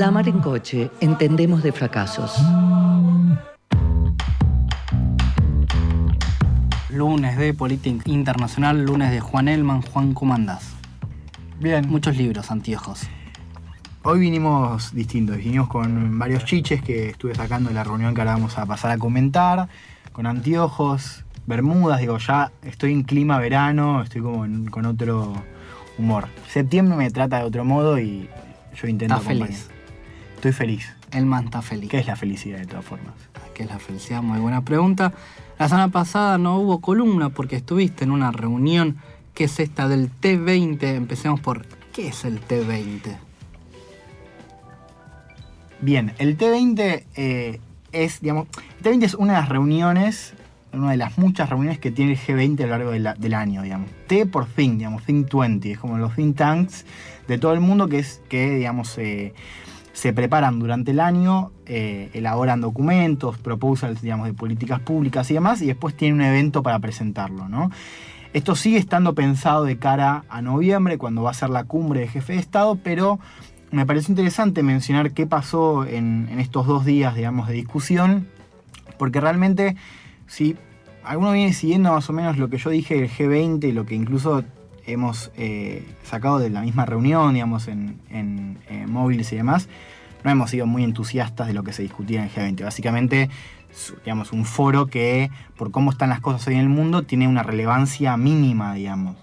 La Mar en Coche, entendemos de fracasos. Lunes de Política Internacional, lunes de Juan Elman. Juan, ¿cómo andás? Bien. Muchos libros, anteojos. Hoy vinimos distintos, vinimos con varios chiches que estuve sacando de la reunión que ahora vamos a pasar a comentar, con anteojos, bermudas, digo, ya estoy en clima verano, estoy como con otro humor. Septiembre me trata de otro modo y yo intento acompañar. ¿Estás feliz? Estoy feliz. Elman está feliz. ¿Qué es la felicidad de todas formas? ¿Qué es la felicidad? Muy buena pregunta. La semana pasada no hubo columna porque estuviste en una reunión que es esta del T20. Empecemos por, ¿qué es el T20? Bien, el T20 es, digamos, el T20 es una de las reuniones, una de las muchas reuniones que tiene el G20 a lo largo del año, digamos. T por Think, digamos, Think 20, es como los think tanks de todo el mundo que digamos, se preparan durante el año, elaboran documentos, proposals, digamos, de políticas públicas y demás, y después tienen un evento para presentarlo, ¿no? Esto sigue estando pensado de cara a noviembre, cuando va a ser la cumbre de jefe de Estado, pero me pareció interesante mencionar qué pasó en estos 2 días, digamos, de discusión, porque realmente, si alguno viene siguiendo más o menos lo que yo dije del G20 y lo que incluso hemos sacado de la misma reunión, digamos, en móviles y demás, no hemos sido muy entusiastas de lo que se discutía en el G20. Básicamente, digamos, un foro que, por cómo están las cosas hoy en el mundo, tiene una relevancia mínima, digamos.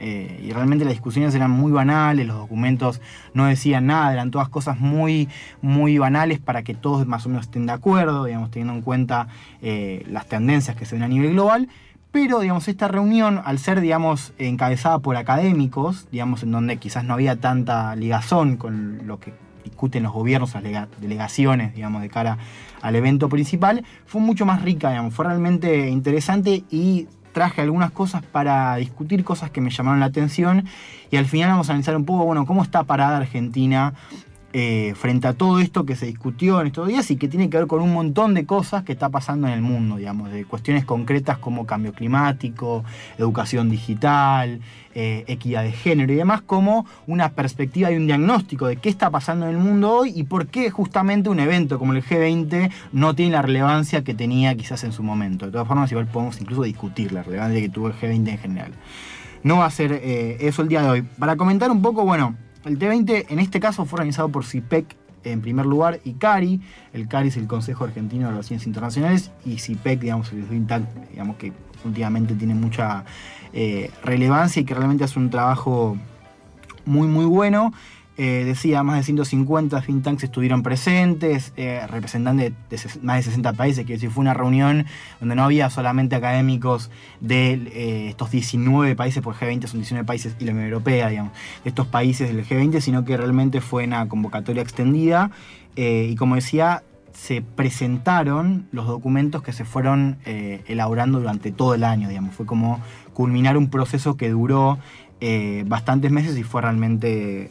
Y realmente las discusiones eran muy banales, los documentos no decían nada, eran todas cosas muy, muy banales para que todos más o menos estén de acuerdo, digamos, teniendo en cuenta las tendencias que se ven a nivel global. Pero, digamos, esta reunión, al ser, digamos, encabezada por académicos, digamos, en donde quizás no había tanta ligazón con lo que discuten los gobiernos, las delegaciones, digamos, de cara al evento principal, fue mucho más rica, digamos, fue realmente interesante y traje algunas cosas para discutir, cosas que me llamaron la atención, y al final vamos a analizar un poco, bueno, cómo está parada Argentina frente a todo esto que se discutió en estos días y que tiene que ver con un montón de cosas que está pasando en el mundo, digamos, de cuestiones concretas como cambio climático, educación digital, equidad de género y demás, como una perspectiva y un diagnóstico de qué está pasando en el mundo hoy y por qué justamente un evento como el G20 no tiene la relevancia que tenía quizás en su momento. De todas formas, igual podemos incluso discutir la relevancia que tuvo el G20 en general. No va a ser eso el día de hoy. Para comentar un poco, bueno, el T20 en este caso fue organizado por CIPEC en primer lugar y CARI. El CARI es el Consejo Argentino de Relaciones Internacionales y CIPEC, digamos, el think tank, digamos, que últimamente tiene mucha relevancia y que realmente hace un trabajo muy muy bueno. Decía, más de 150 think tanks estuvieron presentes, representantes de más de 60 países, que decir, fue una reunión donde no había solamente académicos de estos 19 países, por G20 son 19 países y la Unión Europea, digamos, de estos países del G20, sino que realmente fue una convocatoria extendida y como decía, se presentaron los documentos que se fueron elaborando durante todo el año, digamos, fue como culminar un proceso que duró bastantes meses y fue realmente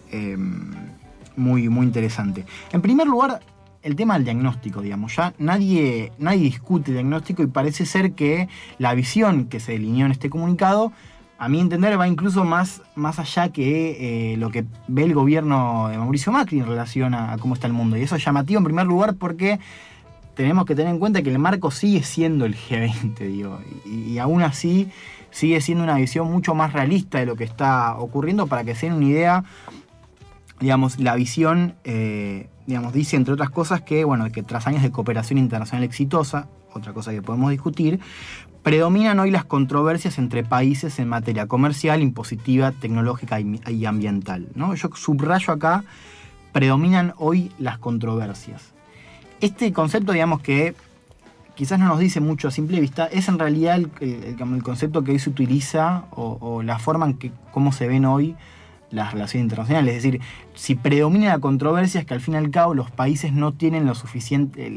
muy, muy interesante. En primer lugar, el tema del diagnóstico, digamos, ya nadie discute el diagnóstico y parece ser que la visión que se delineó en este comunicado, a mi entender, va incluso más allá que lo que ve el gobierno de Mauricio Macri en relación a cómo está el mundo. Y eso es llamativo en primer lugar porque tenemos que tener en cuenta que el marco sigue siendo el G20, digo, y aún así sigue siendo una visión mucho más realista de lo que está ocurriendo. Para que se den una idea, digamos, la visión, digamos, dice entre otras cosas que, bueno, que tras años de cooperación internacional exitosa, otra cosa que podemos discutir, predominan hoy las controversias entre países en materia comercial, impositiva, tecnológica y ambiental, ¿no? Yo subrayo acá, predominan hoy las controversias. Este concepto, digamos, que quizás no nos dice mucho a simple vista, es en realidad el concepto que hoy se utiliza o la forma en que cómo se ven hoy las relaciones internacionales. Es decir, si predomina la controversia es que al fin y al cabo los países no tienen lo suficiente,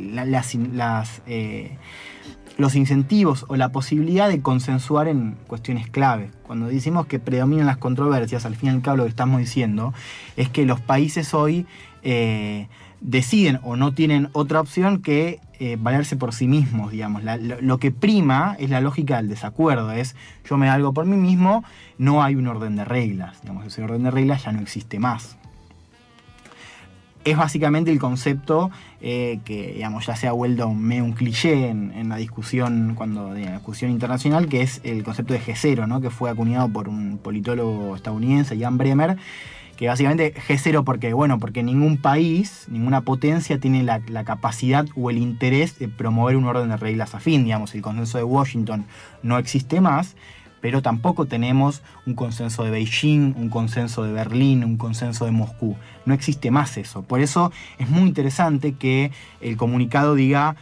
los incentivos o la posibilidad de consensuar en cuestiones clave. Cuando decimos que predominan las controversias, al fin y al cabo lo que estamos diciendo es que los países hoy deciden o no tienen otra opción que valerse por sí mismos, digamos. Lo que prima es la lógica del desacuerdo, es yo me valgo por mí mismo, no hay un orden de reglas, digamos, ese orden de reglas ya no existe más. es básicamente el concepto que, digamos, ya se ha vuelto medio un cliché en la discusión, en la discusión internacional, que es el concepto de G0, ¿no? Que fue acuñado por un politólogo estadounidense, Jan Bremer, que básicamente G0 porque ningún país, ninguna potencia tiene la capacidad o el interés de promover un orden de reglas afín. Digamos, el consenso de Washington no existe más, pero tampoco tenemos un consenso de Beijing, un consenso de Berlín, un consenso de Moscú. No existe más eso. Por eso es muy interesante que el comunicado diga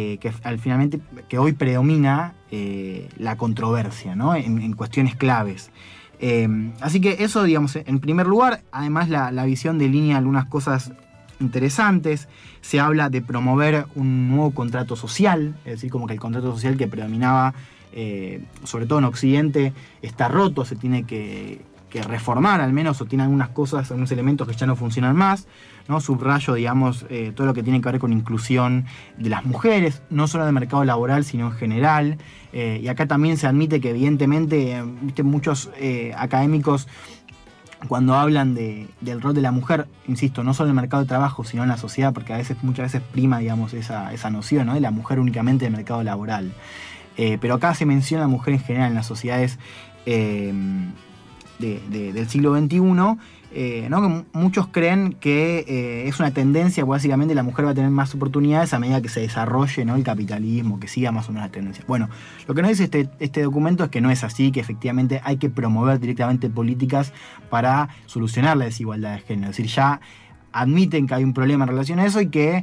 que hoy predomina la controversia, ¿no? en cuestiones claves. Así que eso, digamos, en primer lugar. Además, la visión delinea algunas cosas interesantes. Se habla de promover un nuevo contrato social, es decir, como que el contrato social que predominaba sobre todo en Occidente está roto, se tiene que reformar al menos, o tiene algunas cosas, algunos elementos que ya no funcionan más, ¿no? Subrayo, digamos, todo lo que tiene que ver con inclusión de las mujeres, no solo en el mercado laboral, sino en general. Y acá también se admite que evidentemente, muchos académicos, cuando hablan del rol de la mujer, insisto, no solo en el mercado de trabajo, sino en la sociedad, porque muchas veces prima, digamos, esa noción, ¿no? De la mujer únicamente en el mercado laboral. Pero acá se menciona a la mujer en general en las sociedades del siglo XXI, ¿no? Que muchos creen que es una tendencia, básicamente la mujer va a tener más oportunidades a medida que se desarrolle, ¿no? El capitalismo, que siga más o menos la tendencia. Bueno, lo que nos dice este documento es que no es así, que efectivamente hay que promover directamente políticas para solucionar la desigualdad de género. Es decir, ya admiten que hay un problema en relación a eso y que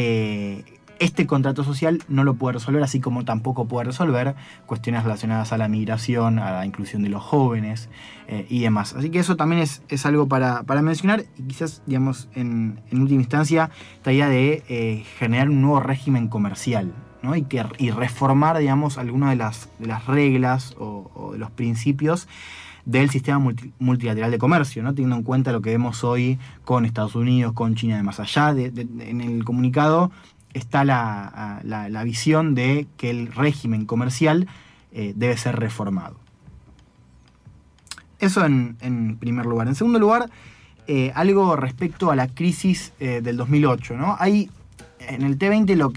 este contrato social no lo puede resolver, así como tampoco puede resolver cuestiones relacionadas a la migración, a la inclusión de los jóvenes y demás. Así que eso también es algo para mencionar, y quizás, digamos, en última instancia, esta idea de generar un nuevo régimen comercial, ¿no? y reformar, digamos, algunas de las reglas o de los principios del sistema multilateral de comercio, ¿no? Teniendo en cuenta lo que vemos hoy con Estados Unidos, con China y demás. Allá en el comunicado está la visión de que el régimen comercial debe ser reformado. Eso en primer lugar. En segundo lugar, algo respecto a la crisis del 2008, ¿no? Hay en el T20 lo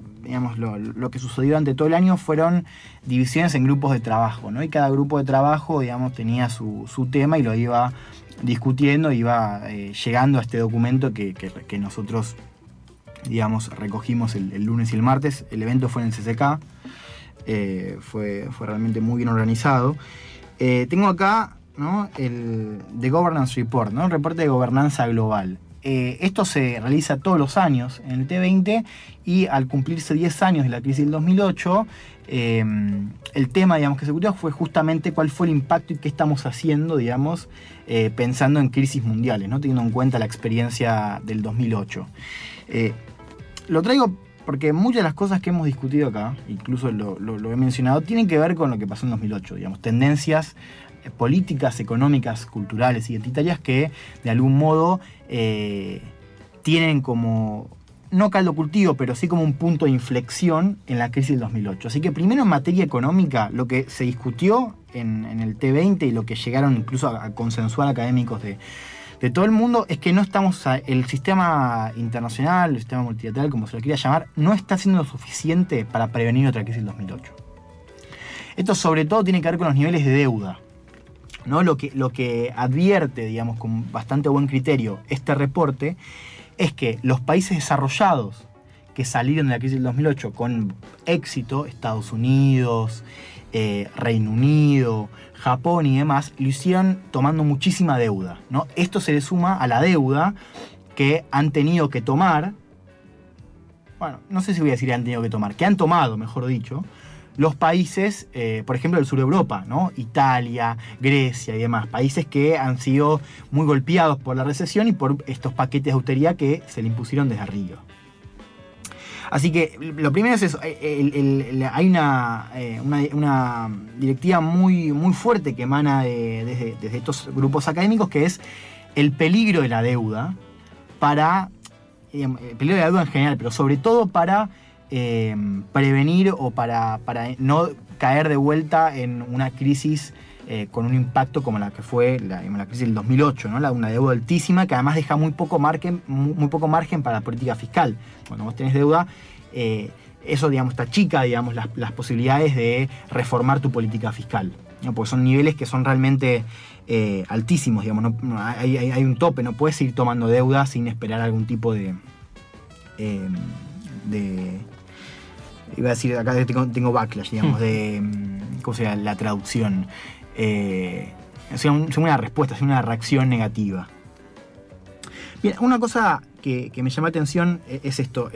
que sucedió durante todo el año fueron divisiones en grupos de trabajo, ¿no? Y cada grupo de trabajo, digamos, tenía su tema y lo iba discutiendo, iba llegando a este documento que nosotros, digamos, recogimos el lunes y el martes. El evento fue en el CCK, fue realmente muy bien organizado. Tengo acá, ¿no? el The Governance Report, ¿no? El reporte de gobernanza global. Esto se realiza todos los años en el T20 y al cumplirse 10 años de la crisis del 2008, el tema, digamos, que se discutió fue justamente cuál fue el impacto y qué estamos haciendo, digamos, pensando en crisis mundiales, ¿no? Teniendo en cuenta la experiencia del 2008. Lo traigo porque muchas de las cosas que hemos discutido acá, incluso lo he mencionado, tienen que ver con lo que pasó en 2008, digamos, tendencias políticas, económicas, culturales, identitarias que de algún modo tienen como, no caldo cultivo, pero sí como un punto de inflexión en la crisis del 2008. Así que primero en materia económica, lo que se discutió en el T20 y lo que llegaron incluso a consensuar académicos de todo el mundo es que no estamos, el sistema internacional, el sistema multilateral, como se lo quiera llamar, no está haciendo lo suficiente para prevenir otra crisis del 2008. Esto sobre todo tiene que ver con los niveles de deuda, ¿no? Lo que advierte, digamos, con bastante buen criterio este reporte es que los países desarrollados que salieron de la crisis del 2008 con éxito, Estados Unidos, Reino Unido, Japón y demás, lo hicieron tomando muchísima deuda, ¿no? Esto se le suma a la deuda que han tenido que tomar, bueno, no sé si voy a decir han tenido que tomar, que han tomado, mejor dicho, los países, por ejemplo, del sur de Europa, ¿no? Italia, Grecia y demás, países que han sido muy golpeados por la recesión y por estos paquetes de austeridad que se le impusieron desde arriba. Así que lo primero es eso, hay una directiva muy, muy fuerte que emana desde estos grupos académicos, que es el peligro de la deuda el peligro de la deuda en general, pero sobre todo para prevenir o para no caer de vuelta en una crisis con un impacto como la que fue la crisis del 2008, ¿no? Una deuda altísima que además deja muy poco margen para la política fiscal. Cuando vos tenés deuda, eso, digamos, está chica, digamos, las posibilidades de reformar tu política fiscal, ¿no? Porque son niveles que son realmente altísimos, digamos, hay un tope, no puedes ir tomando deuda sin esperar algún tipo de iba a decir, acá tengo backlash, digamos, ¿cómo se llama? La traducción. Una respuesta, una reacción negativa. Bien, una cosa que me llama la atención es esto.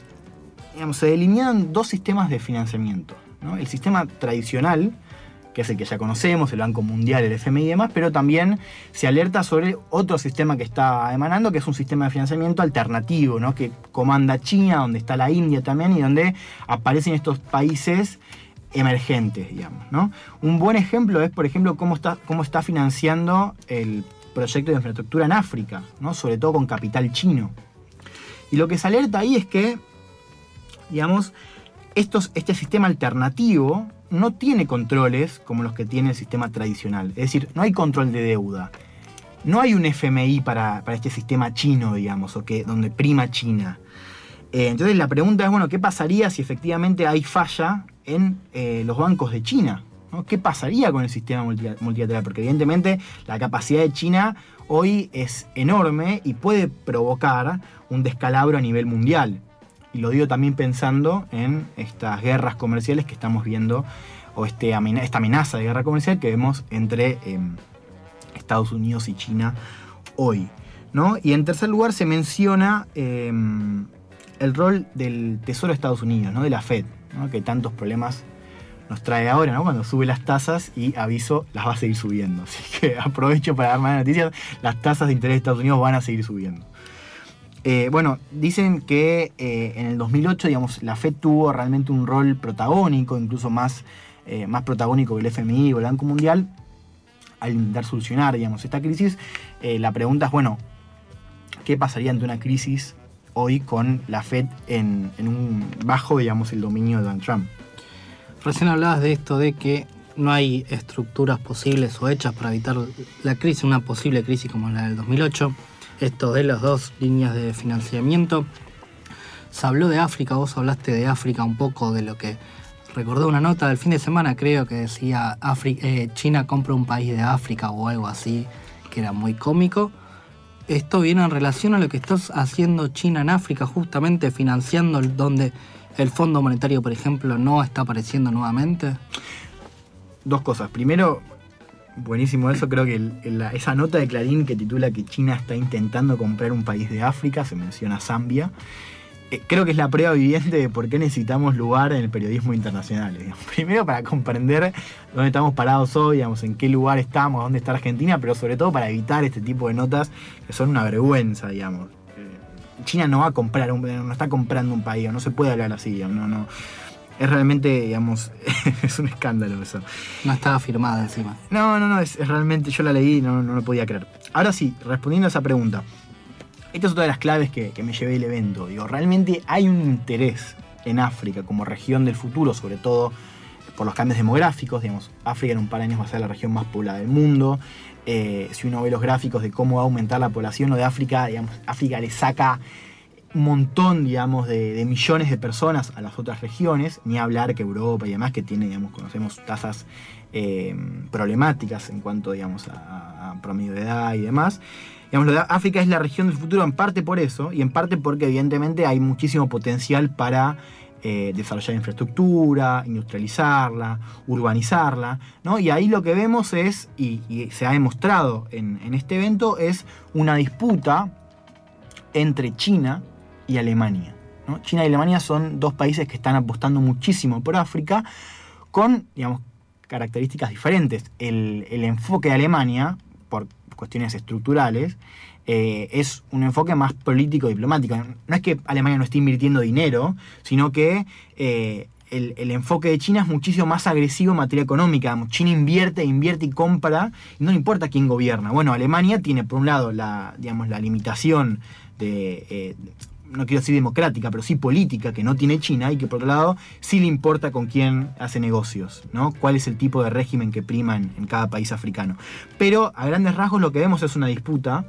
Se delinean dos sistemas de financiamiento, ¿no? El sistema tradicional, que es el que ya conocemos, el Banco Mundial, el FMI y demás, pero también se alerta sobre otro sistema que está emanando, que es un sistema de financiamiento alternativo, ¿no? Que comanda China, donde está la India también, y donde aparecen estos países emergentes, digamos, ¿no? Un buen ejemplo es, por ejemplo, cómo está financiando el proyecto de infraestructura en África, ¿no? Sobre todo con capital chino. Y lo que se alerta ahí es que, digamos, este sistema alternativo no tiene controles como los que tiene el sistema tradicional. Es decir, no hay control de deuda. No hay un FMI para este sistema chino, digamos, donde prima China. Entonces la pregunta es, bueno, ¿qué pasaría si efectivamente hay falla en los bancos de China, ¿no? ¿Qué pasaría con el sistema multilateral? Porque evidentemente la capacidad de China hoy es enorme y puede provocar un descalabro a nivel mundial. Y lo digo también pensando en estas guerras comerciales que estamos viendo, o esta amenaza de guerra comercial que vemos entre Estados Unidos y China hoy, ¿no? Y en tercer lugar se menciona el rol del Tesoro de Estados Unidos, ¿no? De la Fed, ¿no? Que tantos problemas nos trae ahora, ¿no? Cuando sube las tasas, y aviso, las va a seguir subiendo. Así que aprovecho para dar más noticias, las tasas de interés de Estados Unidos van a seguir subiendo. Dicen que en el 2008, digamos, la Fed tuvo realmente un rol protagónico, incluso más protagónico que el FMI o el Banco Mundial, al intentar solucionar, digamos, esta crisis. La pregunta es, bueno, ¿qué pasaría ante una crisis hoy con la Fed bajo, digamos, el dominio de Donald Trump? Recién hablabas de esto de que no hay estructuras posibles o hechas para evitar la crisis, una posible crisis como la del 2008. Esto de las dos líneas de financiamiento. Se habló de África, vos hablaste de África un poco, de lo que recordé una nota del fin de semana, creo que decía China compra un país de África o algo así, que era muy cómico. Esto viene en relación a lo que está haciendo China en África, justamente financiando donde el Fondo Monetario, por ejemplo, no está apareciendo nuevamente. Dos cosas. Primero, buenísimo eso, creo que esa nota de Clarín que titula que China está intentando comprar un país de África, se menciona Zambia. Creo que es la prueba viviente de por qué necesitamos lugar en el periodismo internacional, digamos. Primero para comprender dónde estamos parados hoy, digamos, en qué lugar estamos, dónde está Argentina, pero sobre todo para evitar este tipo de notas que son una vergüenza, digamos. China no va a comprar, no está comprando un país, no se puede hablar así, digamos, no. Es realmente, digamos, es un escándalo eso. No estaba firmada encima. No, es realmente, yo la leí y no lo podía creer. Ahora sí, respondiendo a esa pregunta, esta es otra de las claves que me llevé del evento. Digo, realmente hay un interés en África como región del futuro, sobre todo por los cambios demográficos. Digamos, África en un par de años va a ser la región más poblada del mundo. Si uno ve los gráficos de cómo va a aumentar la población, lo de África, digamos, África le saca un montón, digamos, de millones de personas a las otras regiones, ni hablar que Europa y demás, que tiene, digamos, conocemos tasas problemáticas en cuanto, digamos, a promedio de edad y demás. Digamos, lo de África es la región del futuro en parte por eso, y en parte porque evidentemente hay muchísimo potencial para desarrollar infraestructura, industrializarla, urbanizarla, ¿no? Y ahí lo que vemos es, y se ha demostrado en este evento, es una disputa entre China y Alemania, ¿no? China y Alemania son dos países que están apostando muchísimo por África con, digamos, características diferentes. El enfoque de Alemania, por cuestiones estructurales, es un enfoque más político-diplomático. No es que Alemania no esté invirtiendo dinero, sino que el enfoque de China es muchísimo más agresivo en materia económica. China invierte y compra, y no le importa quién gobierna. Bueno, Alemania tiene, por un lado, la limitación no quiero decir democrática, pero sí política, que no tiene China, y que por otro lado sí le importa con quién hace negocios, ¿no? Cuál es el tipo de régimen que prima en cada país africano. Pero a grandes rasgos lo que vemos es una disputa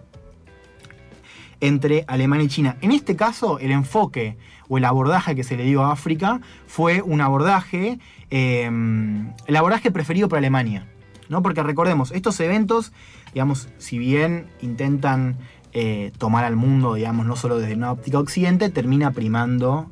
entre Alemania y China. En este caso, el enfoque o el abordaje que se le dio a África fue un abordaje, el abordaje preferido por Alemania, ¿no? Porque recordemos, estos eventos, digamos, si bien intentan tomar al mundo, digamos, no solo desde una óptica occidente, termina primando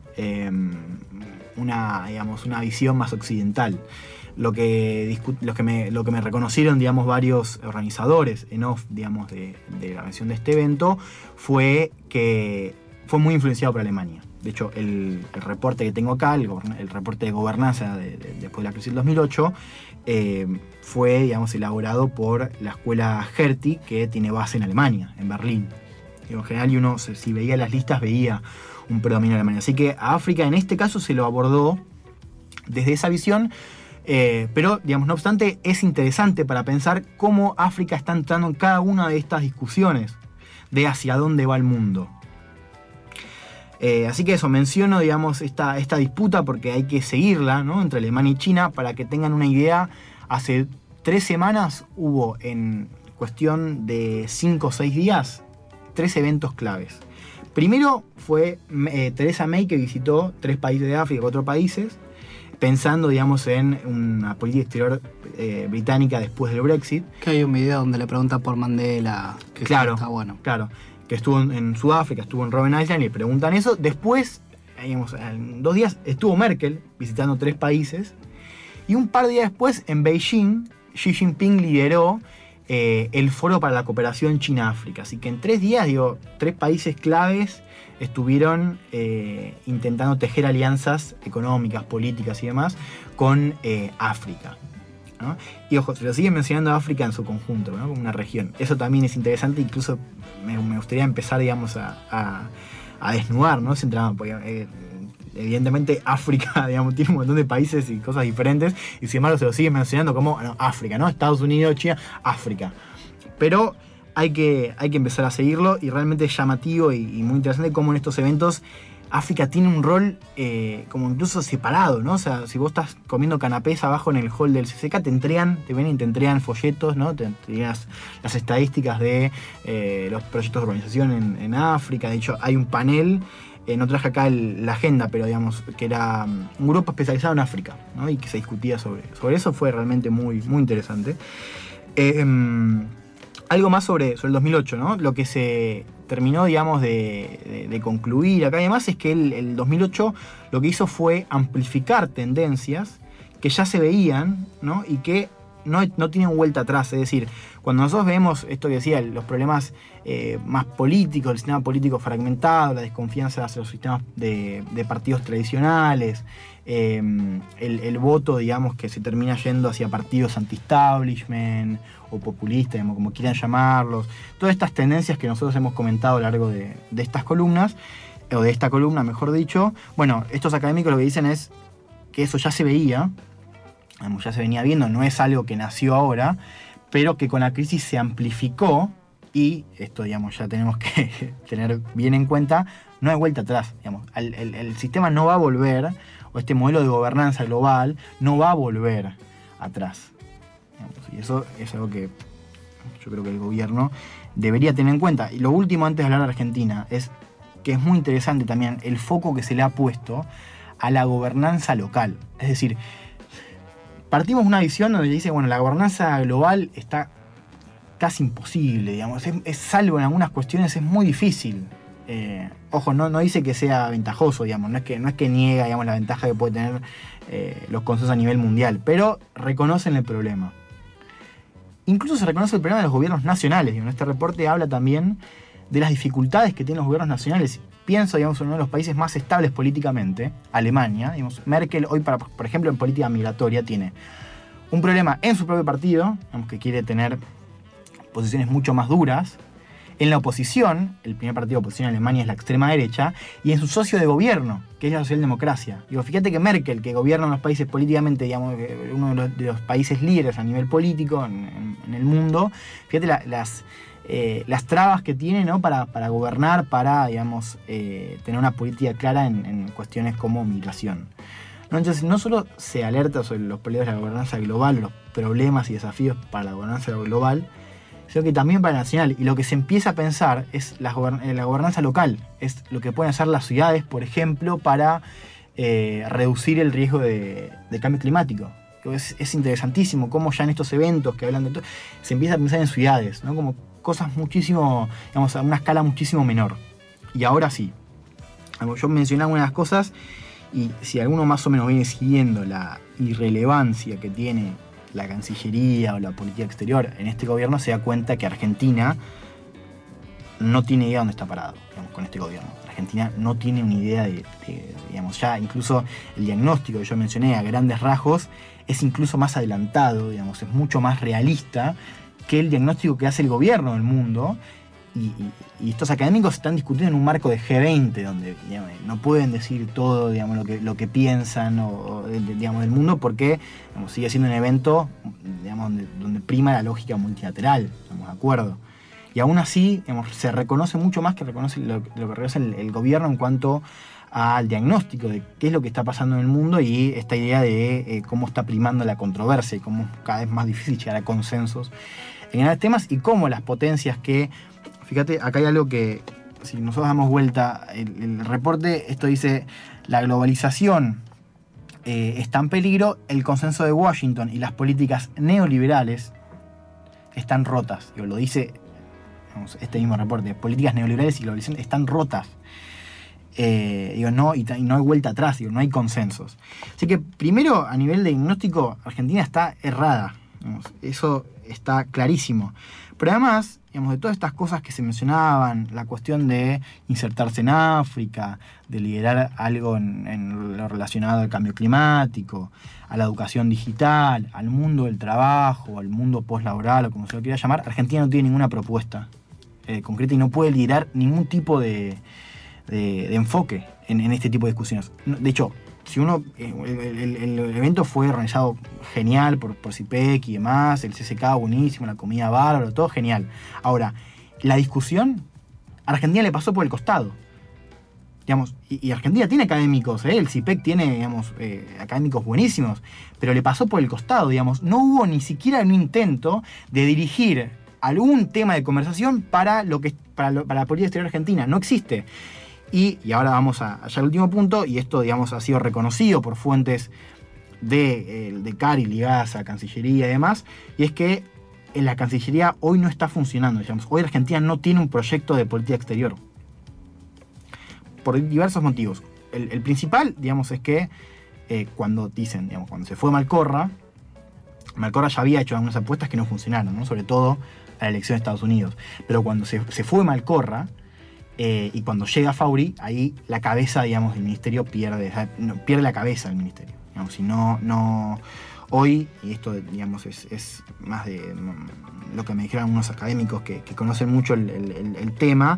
una visión más occidental. Lo que me reconocieron, digamos, varios organizadores en off, digamos, de la organización de este evento, fue que fue muy influenciado por Alemania. De hecho, el reporte que tengo acá, el reporte de gobernanza después de la crisis del 2008, fue, digamos, elaborado por la escuela Hertie, que tiene base en Alemania, en Berlín. En general, y uno, si veía las listas, veía un predominio de Alemania. Así que a África, en este caso, se lo abordó desde esa visión, pero, digamos, no obstante, es interesante para pensar cómo África está entrando en cada una de estas discusiones de hacia dónde va el mundo. Así que eso, menciono, digamos, esta disputa porque hay que seguirla, ¿no? Entre Alemania y China. Para que tengan una idea, hace 3 semanas hubo, en cuestión de 5 o 6 días, 3 eventos claves. Primero fue Theresa May, que visitó 3 países de África, 4 países, pensando, digamos, en una política exterior británica después del Brexit. Que hay un video donde le pregunta por Mandela, que claro, está bueno. Claro, que estuvo en Sudáfrica, estuvo en Robben Island, y le preguntan eso. Después, digamos, en 2 días estuvo Merkel visitando 3 países, y un par de días después, en Beijing, Xi Jinping lideró el Foro para la Cooperación China-África. Así que en 3 días, 3 países claves estuvieron intentando tejer alianzas económicas, políticas y demás con África, ¿no? Y ojo, se lo sigue mencionando a África en su conjunto, ¿no? Como una región. Eso también es interesante, incluso me gustaría empezar, digamos, a desnudar, ¿no? Porque evidentemente África, digamos, tiene un montón de países y cosas diferentes, y sin embargo se lo sigue mencionando como África, ¿no? Estados Unidos, China, África. Pero hay que empezar a seguirlo, y realmente es llamativo y muy interesante cómo en estos eventos África tiene un rol como incluso separado, ¿no? O sea, si vos estás comiendo canapés abajo en el hall del CCK, te vienen y te entregan folletos, ¿no? Te entregan las estadísticas de los proyectos de urbanización en África. De hecho, hay un panel, no traje acá la agenda, pero digamos que era un grupo especializado en África, ¿no? Y que se discutía sobre eso. Fue realmente muy, muy interesante. Algo más sobre el 2008, ¿no? Lo que se terminó, digamos, de concluir acá y demás es que el 2008 lo que hizo fue amplificar tendencias que ya se veían, ¿no? Y que no tienen vuelta atrás. Es decir, cuando nosotros vemos esto que decía, los problemas más políticos, el sistema político fragmentado, la desconfianza hacia los sistemas de partidos tradicionales, el voto, digamos, que se termina yendo hacia partidos anti-establishment o populistas, digamos, como quieran llamarlos, todas estas tendencias que nosotros hemos comentado a lo largo de estas columnas, o de esta columna, mejor dicho. Bueno, estos académicos lo que dicen es que eso ya se veía, ya se venía viendo, no es algo que nació ahora, pero que con la crisis se amplificó, y esto, digamos, ya tenemos que tener bien en cuenta, no hay vuelta atrás, digamos. El sistema no va a volver, o este modelo de gobernanza global no va a volver atrás, digamos. Y eso es algo que yo creo que el gobierno debería tener en cuenta. Y lo último, antes de hablar de Argentina, es que es muy interesante también el foco que se le ha puesto a la gobernanza local. Es decir, partimos de una visión donde dice, bueno, la gobernanza global está casi imposible, digamos, es salvo en algunas cuestiones, es muy difícil. Ojo, no dice que sea ventajoso, digamos, no es que niega, digamos, la ventaja que puede tener los consensos a nivel mundial, pero reconocen el problema. Incluso se reconoce el problema de los gobiernos nacionales. Digamos, este reporte habla también de las dificultades que tienen los gobiernos nacionales. Pienso, digamos, en uno de los países más estables políticamente, Alemania. Digamos, Merkel hoy, por ejemplo, en política migratoria, tiene un problema en su propio partido, digamos, que quiere tener posiciones mucho más duras. En la oposición, el primer partido de oposición en Alemania es la extrema derecha, y en su socio de gobierno, que es la socialdemocracia. Digo, fíjate que Merkel, que gobierna en los países políticamente, digamos, uno de los países líderes a nivel político en el mundo, fíjate las las trabas que tiene, ¿no? para gobernar, para, digamos, tener una política clara en cuestiones como migración, ¿no? Entonces, no solo se alerta sobre los problemas de la gobernanza global, los problemas y desafíos para la gobernanza global, sino que también para la nacional. Y lo que se empieza a pensar es la gobernanza local, es lo que pueden hacer las ciudades, por ejemplo, para reducir el riesgo de cambio climático. Es interesantísimo cómo ya en estos eventos que hablan de todo, se empieza a pensar en ciudades, ¿no? Como cosas muchísimo, digamos, a una escala muchísimo menor. Y ahora sí, yo mencioné algunas cosas, y si alguno más o menos viene siguiendo la irrelevancia que tiene la Cancillería o la política exterior en este gobierno, se da cuenta que Argentina no tiene idea de dónde está parado, digamos, con este gobierno. Argentina no tiene una idea digamos, ya incluso el diagnóstico que yo mencioné a grandes rasgos es incluso más adelantado, digamos, es mucho más realista que el diagnóstico que hace el gobierno del mundo. Y estos académicos están discutiendo en un marco de G20, donde, digamos, no pueden decir todo, digamos, lo que piensan digamos, del mundo, porque, digamos, sigue siendo un evento, digamos, donde prima la lógica multilateral, estamos de acuerdo. Y aún así, digamos, se reconoce mucho más que reconoce lo que reconoce el gobierno en cuanto al diagnóstico de qué es lo que está pasando en el mundo, y esta idea de cómo está primando la controversia y cómo es cada vez más difícil llegar a consensos en grandes temas, y cómo las potencias que... Fíjate, acá hay algo que, si nosotros damos vuelta el reporte, esto dice: la globalización está en peligro, el consenso de Washington y las políticas neoliberales están rotas. Lo dice, digamos, este mismo reporte: políticas neoliberales y globalización están rotas. Y no hay vuelta atrás, no hay consensos. Así que, primero, a nivel de diagnóstico, Argentina está errada. Digamos, eso está clarísimo. Pero además, digamos, de todas estas cosas que se mencionaban, la cuestión de insertarse en África, de liderar algo en lo relacionado al cambio climático, a la educación digital, al mundo del trabajo, al mundo postlaboral, o como se lo quiera llamar, Argentina no tiene ninguna propuesta concreta y no puede liderar ningún tipo de enfoque en este tipo de discusiones. De hecho, si uno, el evento fue organizado genial por CIPEC y demás, el CCK buenísimo, la comida bárbaro, todo genial. Ahora, la discusión, Argentina le pasó por el costado. Digamos, y Argentina tiene académicos, el CIPEC tiene, digamos, académicos buenísimos, pero le pasó por el costado, digamos. No hubo ni siquiera un intento de dirigir algún tema de conversación para la política exterior argentina. No existe. Y ahora vamos allá al último punto, y esto, digamos, ha sido reconocido por fuentes de CARI ligadas a Cancillería y demás, y es que la Cancillería hoy no está funcionando, digamos. Hoy Argentina no tiene un proyecto de política exterior, por diversos motivos. El principal, digamos, es que cuando se fue Malcorra ya había hecho algunas apuestas que no funcionaron, ¿no? Sobre todo a la elección de Estados Unidos. Pero cuando se fue Malcorra, y cuando llega Fauri, ahí la cabeza, digamos, del ministerio pierde la cabeza del ministerio. Digamos, si no hoy, y esto, digamos, es más de lo que me dijeron algunos académicos que conocen mucho el tema,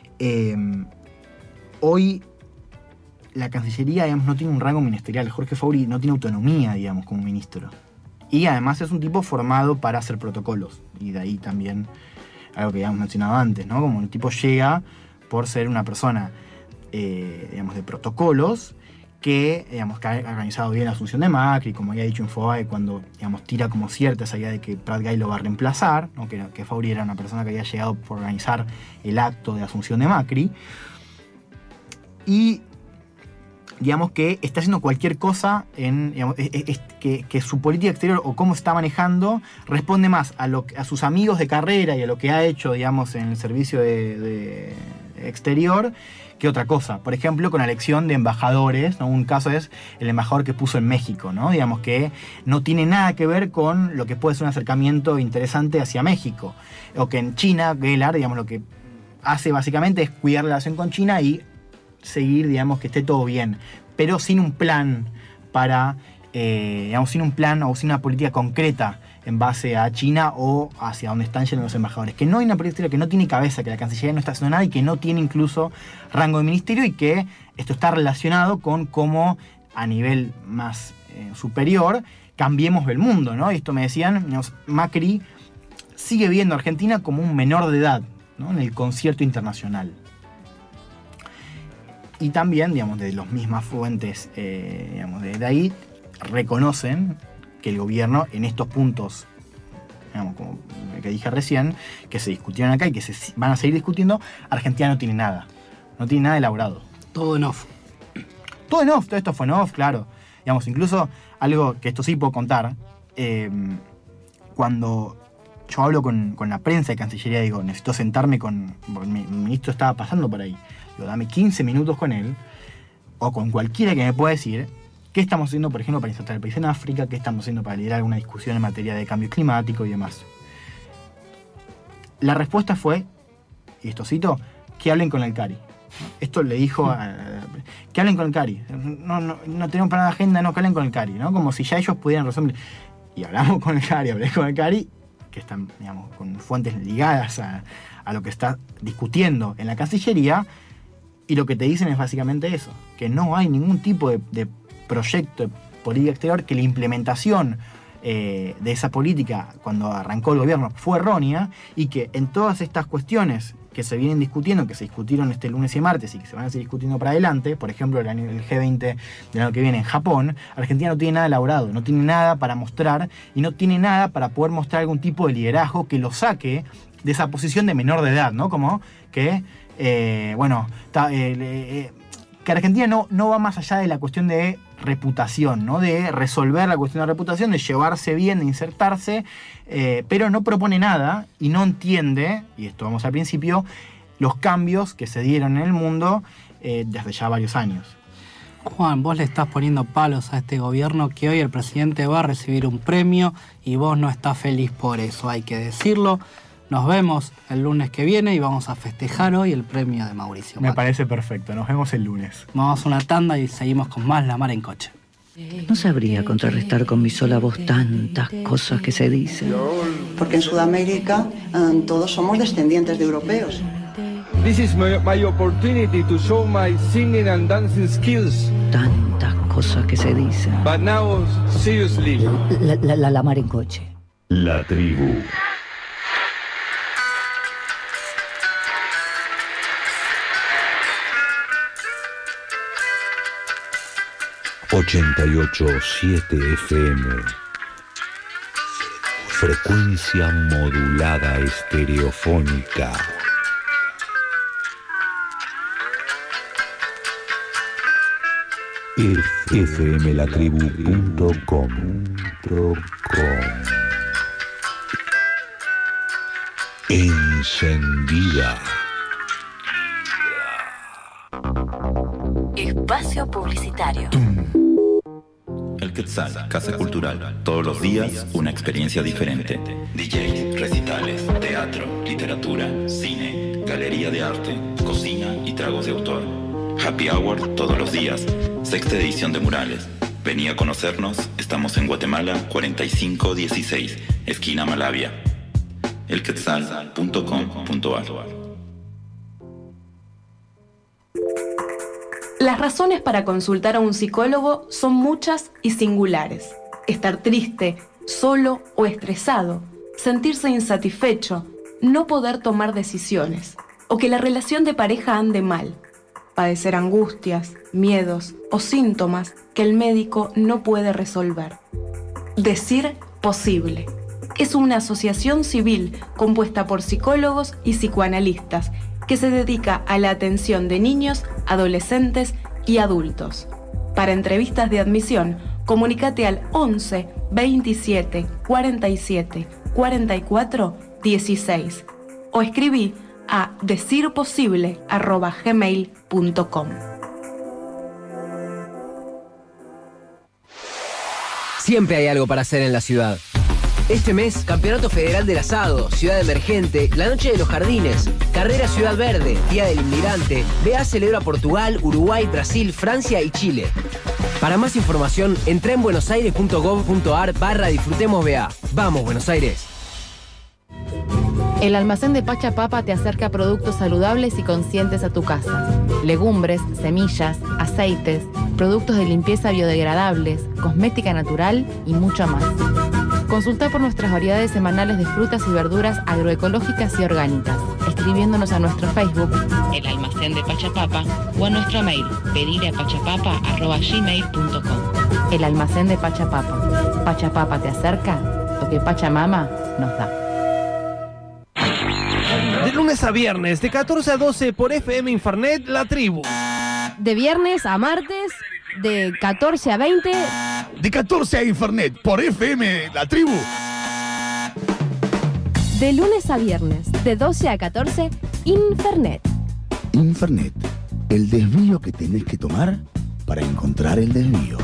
hoy la Cancillería, digamos, no tiene un rango ministerial. Jorge Fauri no tiene autonomía, digamos, como ministro. Y además es un tipo formado para hacer protocolos. Y de ahí también algo que ya hemos mencionado antes, ¿no? Como el tipo llega por ser una persona, digamos, de protocolos, que ha organizado bien la asunción de Macri, como había dicho Infobae, cuando, digamos, tira como cierta esa idea de que Prat Gay lo va a reemplazar, ¿no? que Fauri era una persona que había llegado por organizar el acto de asunción de Macri, y digamos que está haciendo cualquier cosa que su política exterior o cómo está manejando responde más a sus amigos de carrera y a lo que ha hecho, digamos, en el servicio de exterior que otra cosa. Por ejemplo, con la elección de embajadores, ¿no? Un caso es el embajador que puso en México, ¿no? Digamos que no tiene nada que ver con lo que puede ser un acercamiento interesante hacia México. O que en China, Gellar, digamos, lo que hace básicamente es cuidar la relación con China y seguir, digamos, que esté todo bien, pero sin un plan para, sin un plan o sin una política concreta en base a China o hacia donde están yendo los embajadores. Que no hay una política exterior, que no tiene cabeza, que la Cancillería no está haciendo nada y que no tiene incluso rango de ministerio, y que esto está relacionado con cómo a nivel más superior cambiemos el mundo, ¿no? Y esto me decían, digamos, Macri sigue viendo a Argentina como un menor de edad, ¿no? En el concierto internacional. Y también, digamos, de las mismas fuentes, digamos, de ahí, reconocen que el gobierno en estos puntos, digamos, como el que dije recién, que se discutieron acá y que se van a seguir discutiendo, Argentina no tiene nada. No tiene nada elaborado. Todo en off. Todo en off, todo esto fue en off, claro. Digamos, incluso algo que esto sí puedo contar, cuando yo hablo con la prensa de Cancillería, digo, necesito sentarme porque mi ministro estaba pasando por ahí. Digo, dame 15 minutos con él, o con cualquiera que me pueda decir, qué estamos haciendo, por ejemplo, para insertar el país en África, qué estamos haciendo para liderar alguna discusión en materia de cambio climático y demás. La respuesta fue, y esto cito, que hablen con el CARI. Esto le dijo que hablen con el CARI. No tenemos para la agenda, no, que hablen con el CARI, ¿no? Como si ya ellos pudieran resolver. Y hablamos con el CARI, hablé con el CARI, que están, digamos, con fuentes ligadas a lo que está discutiendo en la Cancillería, y lo que te dicen es básicamente eso, que no hay ningún tipo de proyecto de política exterior, que la implementación de esa política cuando arrancó el gobierno fue errónea, y que en todas estas cuestiones que se vienen discutiendo, que se discutieron este lunes y martes y que se van a seguir discutiendo para adelante, por ejemplo el G20 del año que viene en Japón, Argentina no tiene nada elaborado, no tiene nada para mostrar y no tiene nada para poder mostrar algún tipo de liderazgo que lo saque de esa posición de menor de edad, ¿no? Como que, que Argentina no va más allá de la cuestión de reputación, ¿no? De resolver la cuestión de reputación, de llevarse bien, de insertarse, pero no propone nada y no entiende, y esto vamos al principio, los cambios que se dieron en el mundo desde ya varios años. Juan, vos le estás poniendo palos a este gobierno, que hoy el presidente va a recibir un premio y vos no estás feliz por eso, hay que decirlo. Nos vemos el lunes que viene y vamos a festejar hoy el premio de Mauricio Macri. Me parece perfecto, nos vemos el lunes. Vamos a una tanda y seguimos con más La Mar en Coche. No sabría contrarrestar con mi sola voz tantas cosas que se dicen. Porque en Sudamérica todos somos descendientes de europeos. This is my opportunity to show my singing and dancing skills. Tantas cosas que se dicen. But now, seriously. La Mar en Coche. La tribu. ...88.7 FM... frecuencia modulada estereofónica... fmlatribu.com. Encendida. Espacio publicitario. El Quetzal, Casa Cultural. Todos los días, una experiencia diferente. DJs, recitales, teatro, literatura, cine, galería de arte, cocina y tragos de autor. Happy Hour todos los días. Sexta edición de murales. Vení a conocernos. Estamos en Guatemala 4516, esquina Malavia. elquetzal.com.ar. Las razones para consultar a un psicólogo son muchas y singulares. Estar triste, solo o estresado, sentirse insatisfecho, no poder tomar decisiones, o que la relación de pareja ande mal, padecer angustias, miedos o síntomas que el médico no puede resolver. Decir Posible es una asociación civil compuesta por psicólogos y psicoanalistas que se dedica a la atención de niños, adolescentes y adultos. Para entrevistas de admisión, comunícate al 11 27 47 44 16 o escribí a decirposible@gmail.com. Siempre hay algo para hacer en la ciudad. Este mes, Campeonato Federal del Asado, Ciudad Emergente, la Noche de los Jardines, Carrera Ciudad Verde, Día del Inmigrante, BA celebra Portugal, Uruguay, Brasil, Francia y Chile. Para más información, entra en buenosaires.gov.ar/disfrutemos BA. ¡Vamos, Buenos Aires! El almacén de Pachapapa te acerca productos saludables y conscientes a tu casa. Legumbres, semillas, aceites, productos de limpieza biodegradables, cosmética natural y mucho más. Consulta por nuestras variedades semanales de frutas y verduras agroecológicas y orgánicas, escribiéndonos a nuestro Facebook, El Almacén de Pachapapa, o a nuestro mail, pedileapachapapa@gmail.com. El Almacén de Pachapapa. Pachapapa te acerca lo que Pachamama nos da. De lunes a viernes, de 14 a 12 por FM Infernet, La Tribu. De viernes a martes, de 14 a 20. De 14 a Infernet, por FM La Tribu. De lunes a viernes, de 12 a 14, Infernet. Infernet, el desvío que tenés que tomar para encontrar el desvío.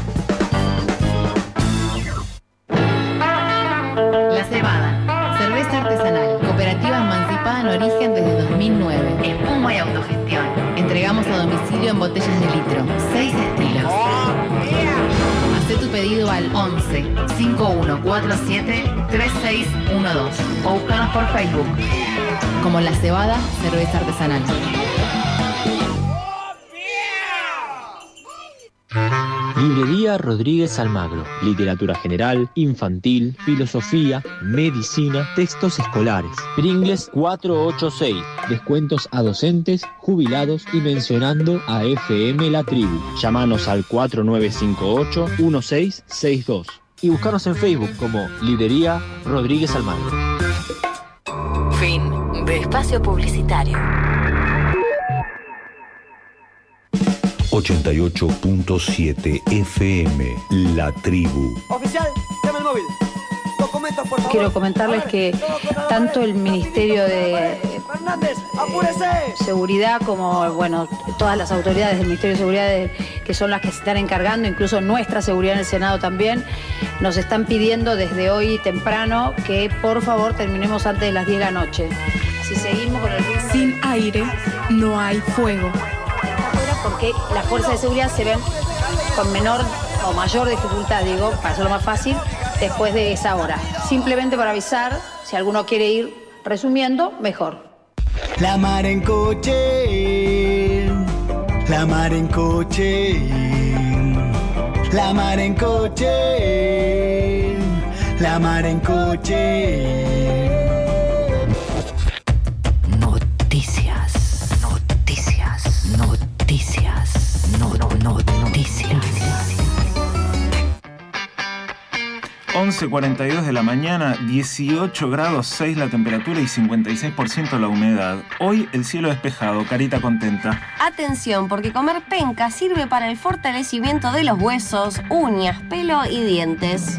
La Cebada, cerveza artesanal, cooperativa emancipada en origen desde 2009. Espuma y autogestión. Entregamos a domicilio en botellas de litro, 6 estilos. Hacé tu pedido al 11 5147 3612 o búscanos por Facebook como La Cebada, cerveza artesanal. Librería Rodríguez Almagro. Literatura general, infantil, filosofía, medicina, textos escolares. Pringles 486. Descuentos a docentes, jubilados y mencionando a FM La Tribu. Llámanos al 4958-1662. Y buscarnos en Facebook como Librería Rodríguez Almagro. Fin de espacio publicitario. 88.7 FM, La Tribu. Oficial, llama el móvil. Documentos, por favor. Quiero comentarles que tanto el Ministerio de Fernández, apúrese. Seguridad como, bueno, todas las autoridades del Ministerio de Seguridad, que son las que se están encargando, incluso nuestra seguridad en el Senado también, nos están pidiendo desde hoy temprano que por favor terminemos antes de las 10 de la noche. Si seguimos con el ritmo... Sin aire no hay fuego. Porque las fuerzas de seguridad se ven con menor o mayor dificultad, digo, para hacerlo más fácil, después de esa hora. Simplemente para avisar, si alguno quiere ir resumiendo, mejor. La mar en coche, la mar en coche, la mar en coche, la mar en coche. Noticias. 11:42 de la mañana, 18 grados 6 la temperatura y 56% la humedad. Hoy el cielo despejado, carita contenta. Atención, porque comer penca sirve para el fortalecimiento de los huesos, uñas, pelo y dientes.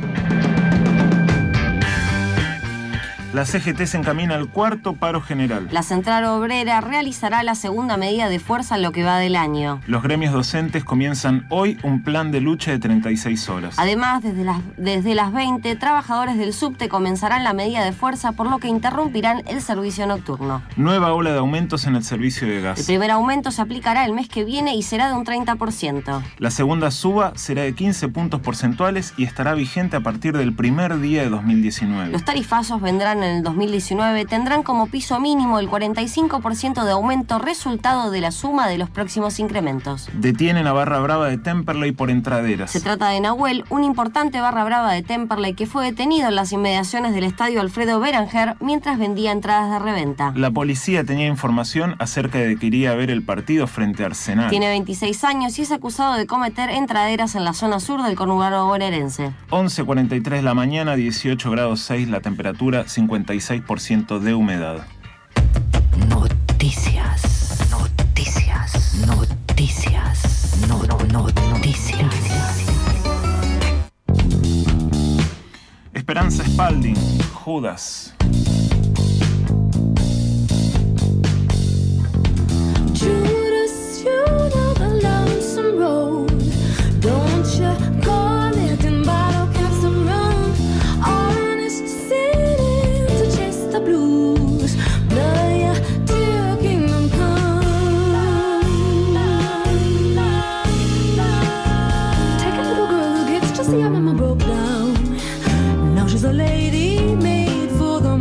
La CGT se encamina al cuarto paro general. La Central Obrera realizará la segunda medida de fuerza en lo que va del año. Los gremios docentes comienzan hoy un plan de lucha de 36 horas. Además, desde las 20, trabajadores del subte comenzarán la medida de fuerza, por lo que interrumpirán el servicio nocturno. Nueva ola de aumentos en el servicio de gas. El primer aumento se aplicará el mes que viene y será de un 30%. La segunda suba será de 15 puntos porcentuales y estará vigente a partir del primer día de 2019. Los tarifazos vendrán en el 2019, tendrán como piso mínimo el 45% de aumento resultado de la suma de los próximos incrementos. Detienen a Barra Brava de Temperley por entraderas. Se trata de Nahuel, un importante barra brava de Temperley que fue detenido en las inmediaciones del estadio Alfredo Beranger mientras vendía entradas de reventa. La policía tenía información acerca de que iría a ver el partido frente a Arsenal. Tiene 26 años y es acusado de cometer entraderas en la zona sur del conurbano bonaerense. 11:43 de la mañana, 18 grados 6 la temperatura, 56% de humedad. Noticias. Esperanza Spalding, Judas. Judas, you know the lonesome road. Don't you call it in bottle caps and run. Honest city to chase the blues. Blood, yeah, till kingdom come. Take a little girl who gets to see her mama broke down. Now she's a lady made for the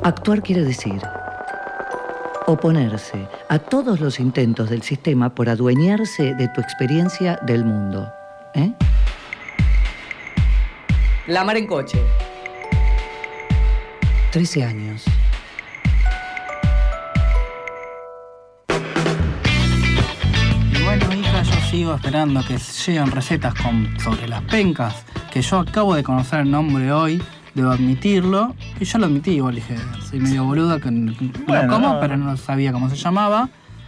Actuar quiere decir oponerse a todos los intentos del sistema por adueñarse de tu experiencia del mundo. La mar en coche. 13 años. Y bueno, hija, yo sigo esperando que lleguen recetas sobre las pencas, que yo acabo de conocer el nombre hoy, debo admitirlo, y yo lo admití, igual dije, soy medio boluda que lo como, pero no sabía cómo se llamaba.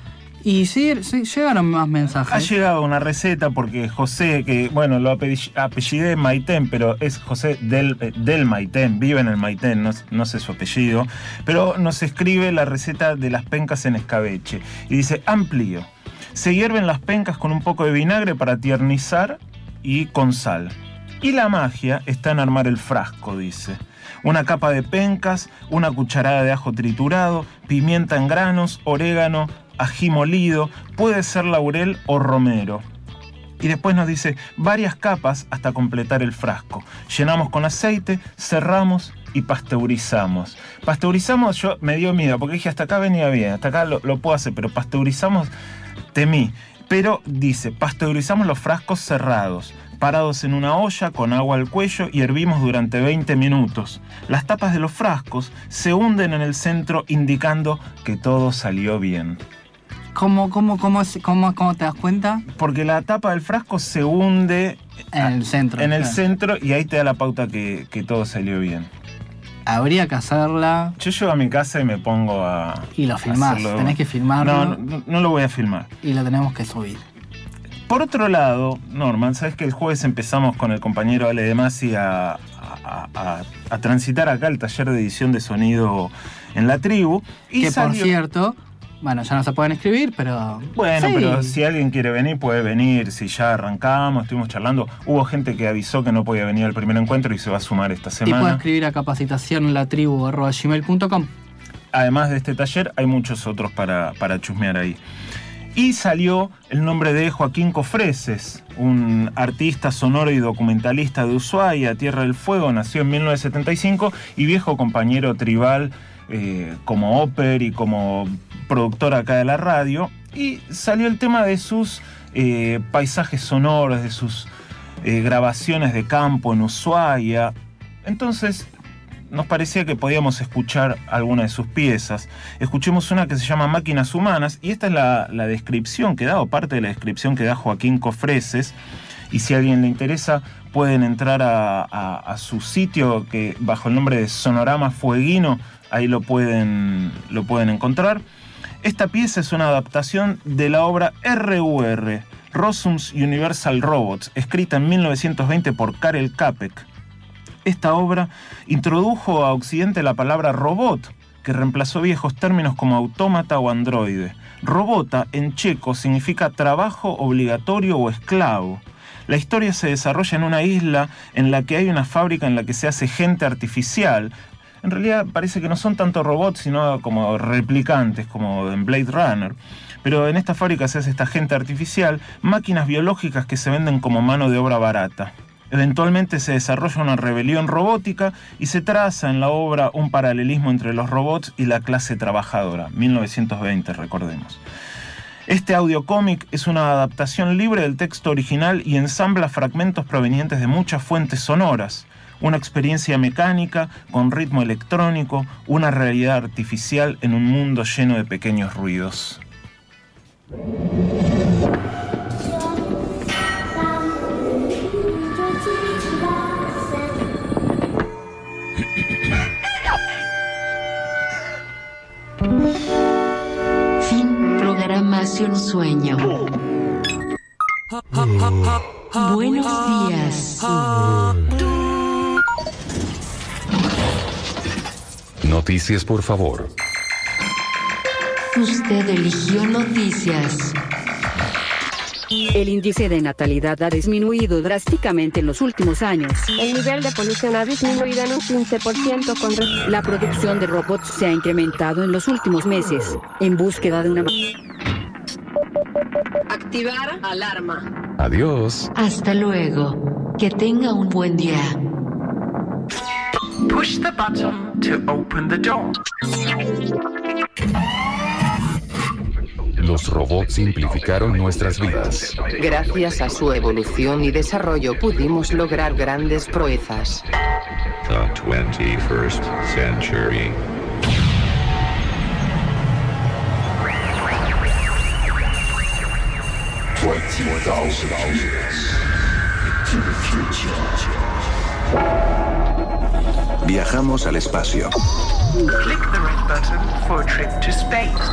Y sí, llegaron más mensajes. Ha llegado una receta porque José, que bueno, lo apellidé Maitén, pero es José del Maitén, vive en el Maitén, no sé su apellido, pero nos escribe la receta de las pencas en escabeche. Y dice, amplío. Se hierven las pencas con un poco de vinagre para tiernizar y con sal. Y la magia está en armar el frasco, dice. Una capa de pencas, una cucharada de ajo triturado, pimienta en granos, orégano, ají molido, puede ser laurel o romero. Y después nos dice varias capas hasta completar el frasco. Llenamos con aceite, cerramos y pasteurizamos. Pasteurizamos, yo me dio miedo porque dije hasta acá venía bien, hasta acá lo puedo hacer, pero pasteurizamos, temí. Pero dice, pasteurizamos los frascos cerrados, parados en una olla con agua al cuello y hervimos durante 20 minutos. Las tapas de los frascos se hunden en el centro indicando que todo salió bien. ¿Cómo te das cuenta? Porque la tapa del frasco se hunde en el centro. En el centro y ahí te da la pauta que todo salió bien. Habría que hacerla. Yo llego a mi casa y me pongo a... Y lo filmás, tenés que filmarlo. No lo voy a filmar. Y lo tenemos que subir. Por otro lado, Norman, sabes que el jueves empezamos con el compañero Ale de Masi a transitar acá el taller de edición de sonido en La Tribu. Y que por cierto, bueno, ya no se pueden escribir, pero... Bueno, sí. Pero si alguien quiere venir, puede venir. Si ya arrancamos, estuvimos charlando. Hubo gente que avisó que no podía venir al primer encuentro y se va a sumar esta semana. Y puede escribir a capacitacionlatribu@gmail.com. Además de este taller, hay muchos otros para chusmear ahí. Y salió el nombre de Joaquín Cofreses, un artista sonoro y documentalista de Ushuaia, Tierra del Fuego, nació en 1975 y viejo compañero tribal como óper y como productor acá de la radio. Y salió el tema de sus paisajes sonoros, de sus grabaciones de campo en Ushuaia. Entonces nos parecía que podíamos escuchar alguna de sus piezas. Escuchemos una que se llama Máquinas Humanas, y esta es la descripción que da, o parte de la descripción que da Joaquín Cofreses. Y si a alguien le interesa, pueden entrar a su sitio, que bajo el nombre de Sonorama Fueguino, ahí lo pueden encontrar. Esta pieza es una adaptación de la obra RUR, Rossum's Universal Robots, escrita en 1920 por Karel Čapek. Esta obra introdujo a Occidente la palabra robot, que reemplazó viejos términos como autómata o androide. Robota en checo significa trabajo obligatorio o esclavo. La historia se desarrolla en una isla en la que hay una fábrica en la que se hace gente artificial. En realidad parece que no son tanto robots, sino como replicantes, como en Blade Runner. Pero en esta fábrica se hace esta gente artificial, máquinas biológicas que se venden como mano de obra barata. Eventualmente se desarrolla una rebelión robótica y se traza en la obra un paralelismo entre los robots y la clase trabajadora. 1920, recordemos. Este audiocómic es una adaptación libre del texto original y ensambla fragmentos provenientes de muchas fuentes sonoras. Una experiencia mecánica con ritmo electrónico, una realidad artificial en un mundo lleno de pequeños ruidos. Fin programación sueño. Buenos días. Noticias, por favor. Usted eligió noticias. El índice de natalidad ha disminuido drásticamente en los últimos años. El nivel de polución ha disminuido en un 15% con la producción de robots se ha incrementado en los últimos meses en búsqueda de una... Activar alarma. Adiós. Hasta luego. Que tenga un buen día. Push the button. to open the door. Los robots simplificaron nuestras vidas. Gracias a su evolución y desarrollo pudimos lograr grandes proezas. The 21st century. Viajamos al espacio. Click the red button for a trip to space.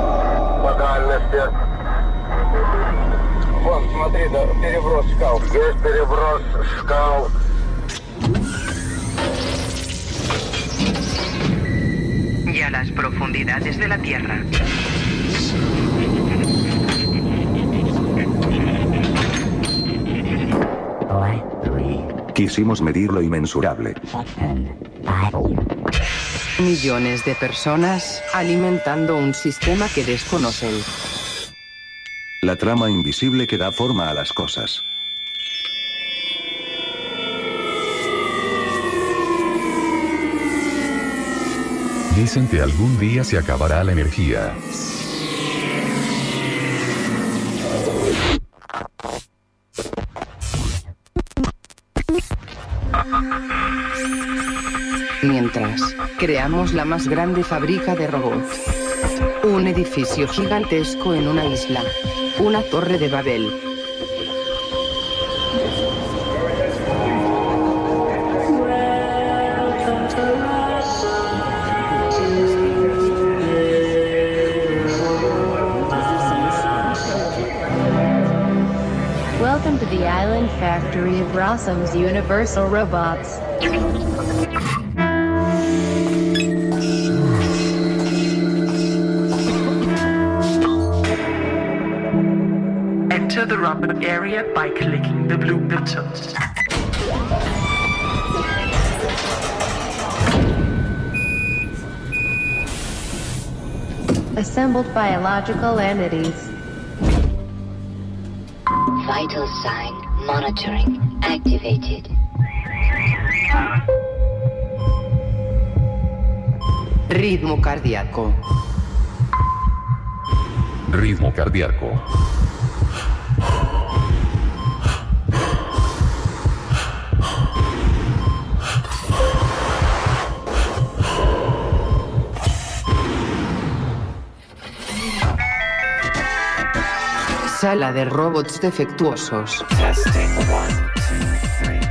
Вон, смотри, да, переброс скал. Есть переброс скал. Y a las profundidades de la Tierra. Quisimos medir lo inmensurable. Millones de personas alimentando un sistema que desconocen. La trama invisible que da forma a las cosas. Dicen que algún día se acabará la energía. Mientras, creamos la más grande fábrica de robots. Un edificio gigantesco en una isla. Una torre de Babel. Welcome to the island factory of Rossum's Universal Robots. Enter the robot area by clicking the blue buttons. Assembled biological entities. Vital sign monitoring activated. Ritmo cardíaco. Ritmo cardíaco. Sala de robots defectuosos. Testing 1, 2, 3.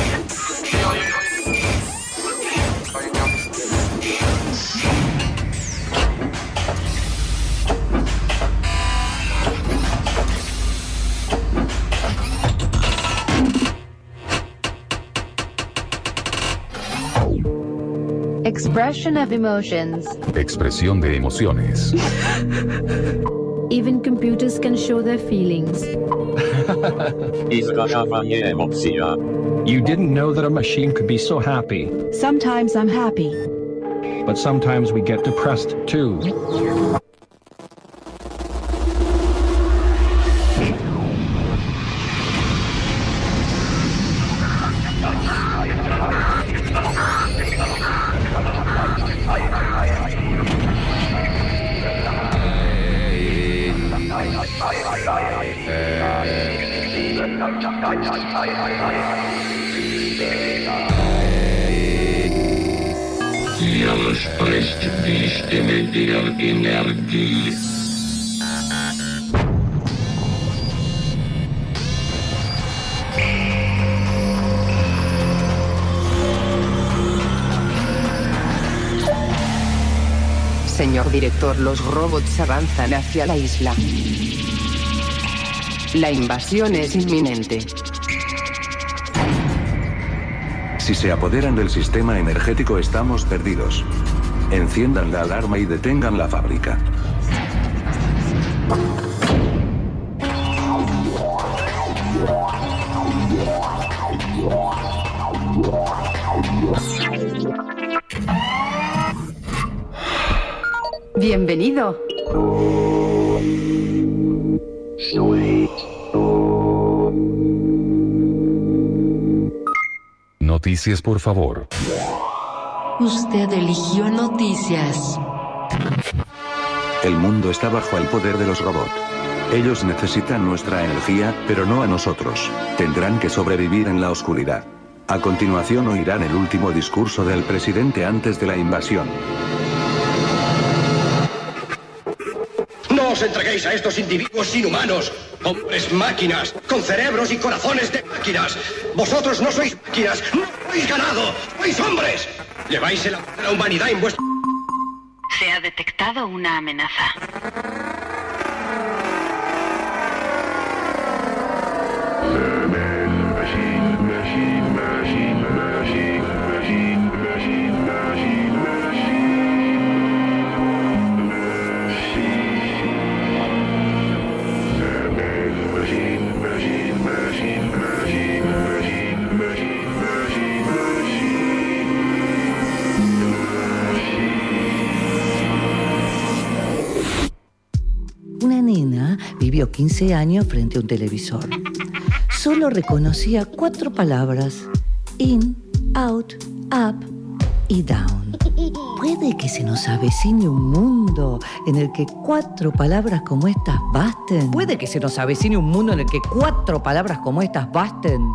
Expression of emotions. Expresión de emociones. Even computers can show their feelings. Izrażawanie emocji. You didn't know that a machine could be so happy. Sometimes I'm happy. But sometimes we get depressed too. Señor director, los robots avanzan hacia la isla. La invasión es inminente. Si se apoderan del sistema energético estamos perdidos. Enciendan la alarma y detengan la fábrica. Bienvenido. Noticias, por favor. Usted eligió noticias. El mundo está bajo el poder de los robots. Ellos necesitan nuestra energía, pero no a nosotros. Tendrán que sobrevivir en la oscuridad. A continuación oirán el último discurso del presidente antes de la invasión. No os entreguéis a estos individuos inhumanos, hombres máquinas, con cerebros y corazones de máquinas. Vosotros no sois máquinas, no sois ganado, sois hombres. Lleváis el amor de la humanidad en vuestro... Se ha detectado una amenaza. Una nena vivió 15 años frente a un televisor. Solo reconocía 4 palabras: in, out, up y down. ¿Puede que se nos avecine un mundo en el que 4 palabras como estas basten? ¿Puede que se nos avecine un mundo en el que 4 palabras como estas basten?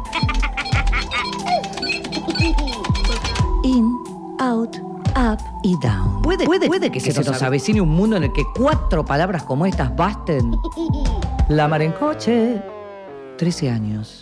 In, out, up y down. ¿Puede que se nos avecine un mundo en el que 4 palabras como estas basten? La mar en coche. 13 años.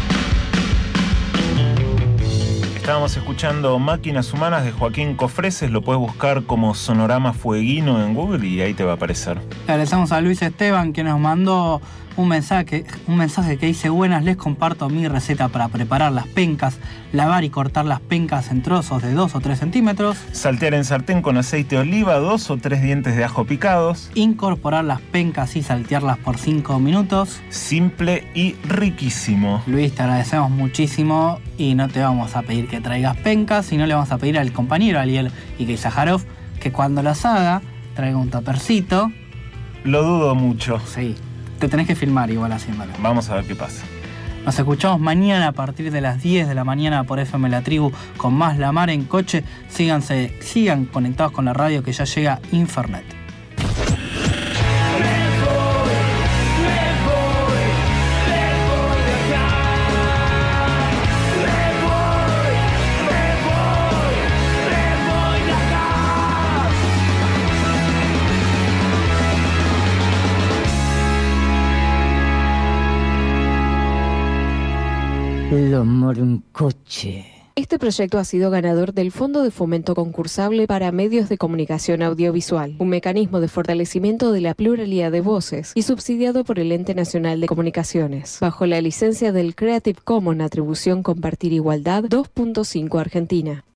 Estábamos escuchando Máquinas Humanas de Joaquín Cofreses. Lo puedes buscar como Sonorama Fueguino en Google y ahí te va a aparecer. Le agradecemos a Luis Esteban, que nos mandó un mensaje que dice: buenas, les comparto mi receta para preparar las pencas, lavar y cortar las pencas en trozos de 2 o 3 centímetros, saltear en sartén con aceite de oliva 2 o 3 dientes de ajo picados, incorporar las pencas y saltearlas por 5 minutos. Simple y riquísimo. Luis, te agradecemos muchísimo y no te vamos a pedir que traigas pencas, sino le vamos a pedir al compañero Ariel Ike Sajarov que cuando las haga traiga un tapercito. Lo dudo mucho. Sí. Te tenés que filmar igual haciéndolo. Vamos a ver qué pasa. Nos escuchamos mañana a partir de las 10 de la mañana por FM La Tribu con más La Mar en Coche. Sigan conectados con la radio que ya llega Infernet. La mar en coche. Este proyecto ha sido ganador del Fondo de Fomento Concursable para Medios de Comunicación Audiovisual, un mecanismo de fortalecimiento de la pluralidad de voces y subsidiado por el Ente Nacional de Comunicaciones, bajo la licencia del Creative Commons Atribución Compartir Igualdad 2.5 Argentina.